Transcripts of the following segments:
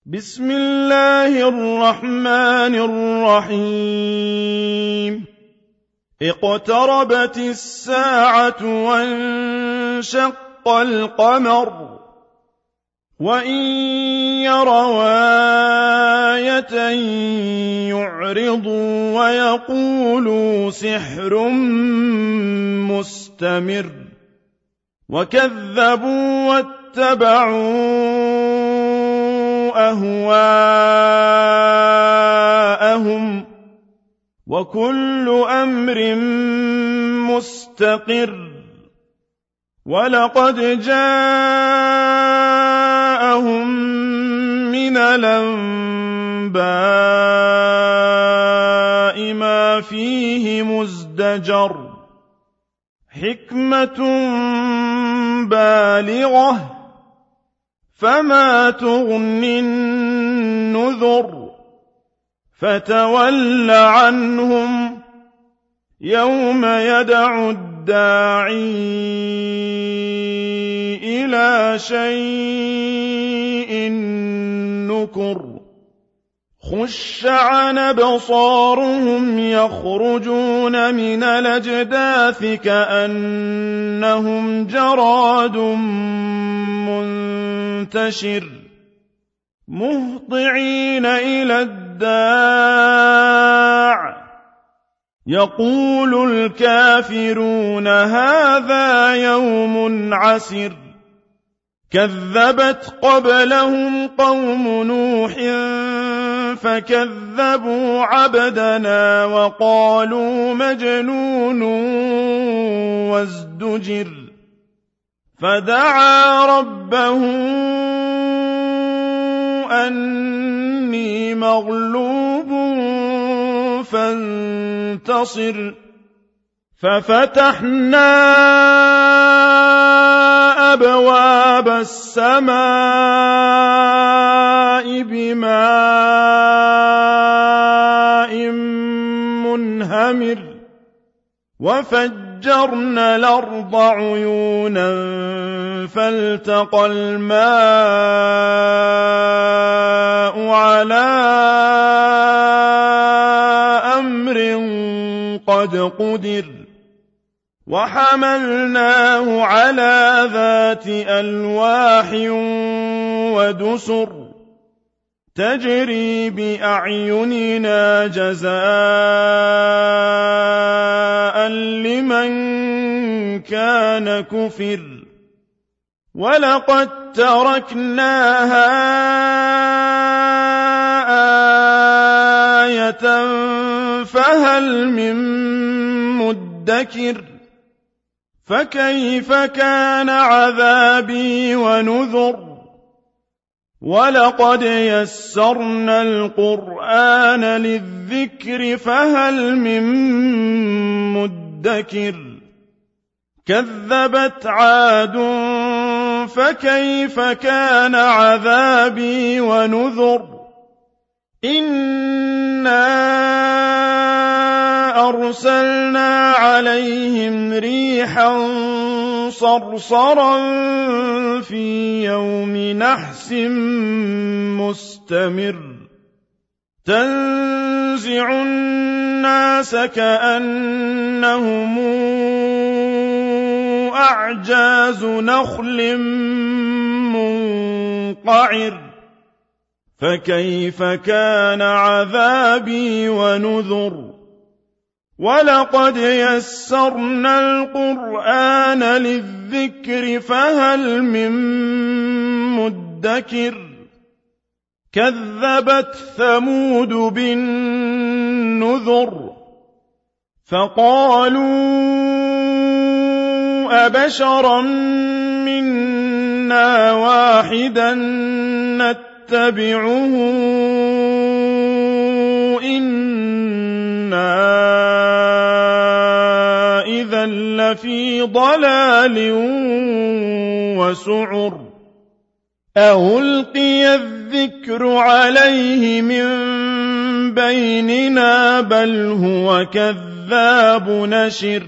بسم الله الرحمن الرحيم اقتربت الساعة وانشق القمر وإن يروا آية يعرضوا ويقولوا سحر مستمر وكذبوا واتبعوا أهواءهم وكل أمر مستقر ولقد جاءهم من الأنباء ما فيه مزدجر حكمة بالغة فما تغني النذر فتول عنهم يوم يدعو الداعي إلى شيء نكر خش عن أبصارهم يخرجون من الأجداث كأنهم جراد منتشر مهطعين إلى الداع يقول الكافرون هذا يوم عسر كذبت قبلهم قوم نوح فكذبوا عبدنا وقالوا مجنون وازدجر فدعا ربه أني مغلوب فانتصر ففتحنا أبواب السماء بماء منهمر وفجرنا الأرض عيونا فالتقى الماء على أمر قد قدر وحملناه على ذات ألواح ودسر تجري بأعيننا جزاء لمن كان كفر ولقد تركناها آية فهل من مدكر فكيف كان عذابي ونذر ولقد يسرنا القرآن للذكر فهل من مدكر كذبت عاد فكيف كان عذابي ونذر إنا أرسلنا عليهم ريحا صرصرا في يوم نحس مستمر تنزع الناس كأنهم أعجاز نخل منقعر فكيف كان عذابي ونذر ولقد يسرنا القرآن للذكر فهل من مدكر كذبت ثمود بالنذر فقالوا أبشرا منا واحدا نتبعه إنا إذا لفي ضلال وسعر ألقي الذكر عليه من بيننا بل هو كذاب نشر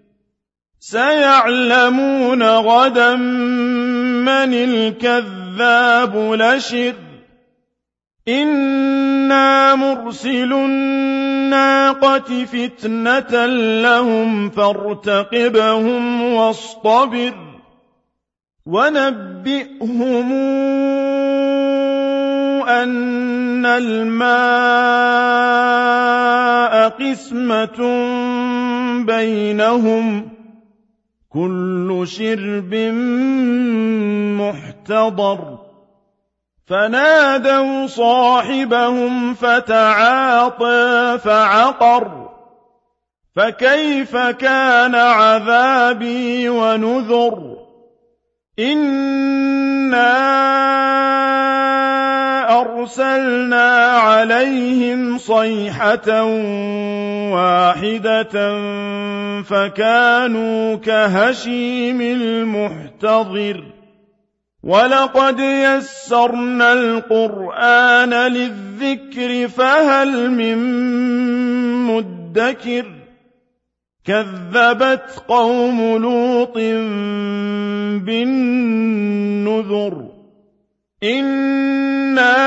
سيعلمون غدا من الكذاب الأشر إِنَّا مُرْسِلُو النَّاقَةِ فِتْنَةً لَّهُمْ فَارْتَقِبْهُمْ وَاصْطَبِرْ وَنَبِّئْهُمْ أَنَّ الْمَاءَ قِسْمَةٌ بَيْنَهُمْ كُلُّ شِرْبٍ مُّحْتَضَرٌ فَنَادَوْا صَاحِبَهُمْ فَتَعَاطَىٰ فَعَقَرَ فَكَيْفَ كَانَ عَذَابِي وَنُذُرِ إِنَّا أَرْسَلْنَا عَلَيْهِمْ صَيْحَةً وَاحِدَةً فَكَانُوا كَهَشِيمِ الْمُحْتَظِرِ وَلَقَدْ يَسَّرْنَا الْقُرْآنَ لِلذِّكْرِ فَهَلْ مِن مُّدَّكِرٍ كَذَّبَتْ قَوْمُ لُوطٍ بِالنُّذُرِ إِنَّا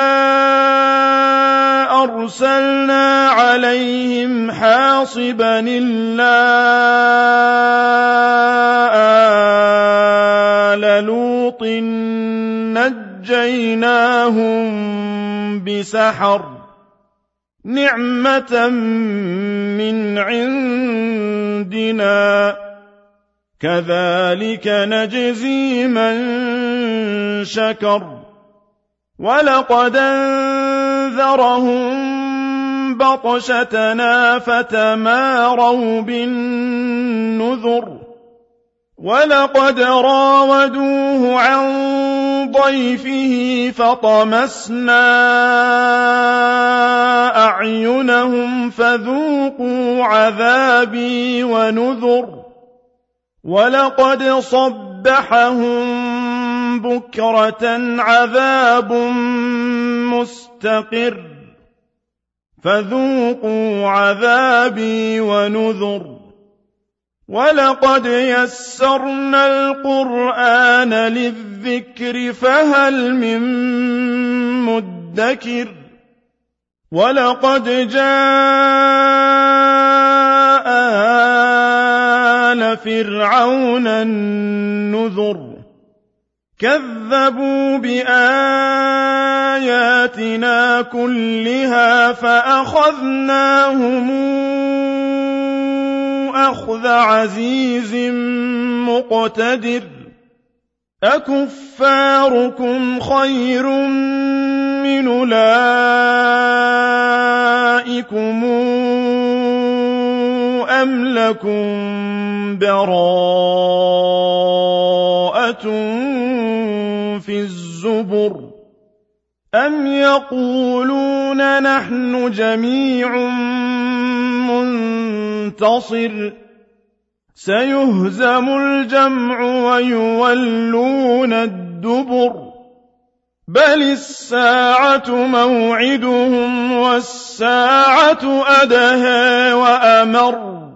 أَرْسَلْنَا عَلَيْهِمْ حَاصِبًا إِلَّا آلَ لُوطٍ نَجَّيْنَاهُم بِسَحَرٍ نِّعْمَةً مِّنْ عِندِنَا كَذَٰلِكَ نَجْزِي مَن شَكَرَ وَلَقَدْ أَنذَرَهُم بَطْشَتَنَا فَتَمَارَوْا بِالنُّذُرِ وَلَقَدْ رَاوَدُوهُ عَن ضَيْفِهِ فَطَمَسْنَا أَعْيُنَهُمْ فَذُوقُوا عَذَابِي وَنُذُرِ وَلَقَدْ صَبَّحَهُم بُكْرَةً عَذَابٌ مُّسْتَقِرٌّ فَذُوقُوا عَذَابِي وَنُذُرِ وَلَقَدْ يَسَّرْنَا الْقُرْآنَ لِلذِّكْرِ فَهَلْ مِن مُّدَّكِرٍ وَلَقَدْ جَاءَ آلَ فِرْعَوْنَ النُّذُرُ كَذَّبُوا بِآيَاتِنَا كُلِّهَا فَأَخَذْنَاهُمْ أَخْذَ عَزِيزٍ مُّقْتَدِرٍ أَكُفَّارُكُمْ خَيْرٌ مِّنْ أُولَٰئِكُمْ أَمْ لَكُمْ بَرَاءَةٌ فِي الزُّبُرِ أَمْ يَقُولُونَ نَحْنُ جَمِيعٌ مُّنتَصِرٌ سَيُهْزَمُ الْجَمْعُ وَيُوَلُّونَ الدُّبُرَ بَلِ السَّاعَةُ مَوْعِدُهُمْ وَالسَّاعَةُ أَدْهَىٰ وَأَمَرُّ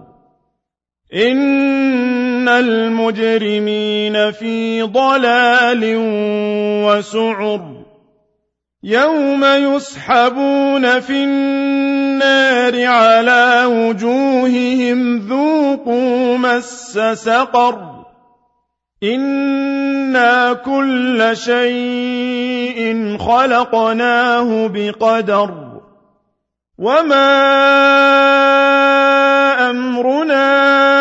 إِنَّ الْمُجْرِمِينَ فِي ضَلَالٍ وَسُعُرٍ يَوْمَ يُسْحَبُونَ فِي النَّارِ عَلَىٰ وُجُوهِهِمْ ذُوقُوا مَسَّ سَقَرَ إِنَّا كُلَّ شَيْءٍ خَلَقْنَاهُ بِقَدَرٍ وَمَا أَمْرُنَا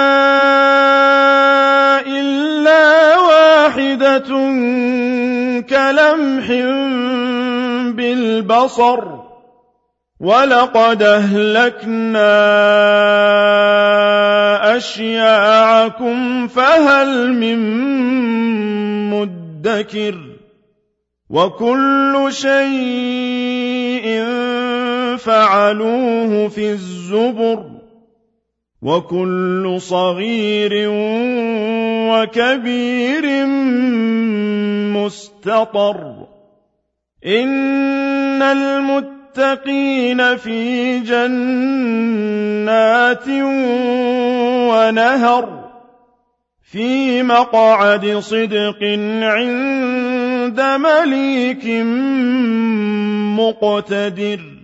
إِلَّا وَاحِدَةٌ كَلَمْحٍ بِالْبَصَرِ وَلَقَدْ أَهْلَكْنَا أَشْيَاعَكُمْ فَهَلْ مِن مُّدَّكِرٍ وَكُلُّ شَيْءٍ فَعَلُوهُ فِي الزُّبُرِ وَكُلُّ صَغِيرٍ وَكَبِيرٍ مُّسْتَطَرٌ إِنَّ الْمُتَّقِينَ فِي جَنَّاتٍ وَنَهَرٍ فِي مَقْعَدِ صِدْقٍ عِندَ مَلِيكٍ مقتدر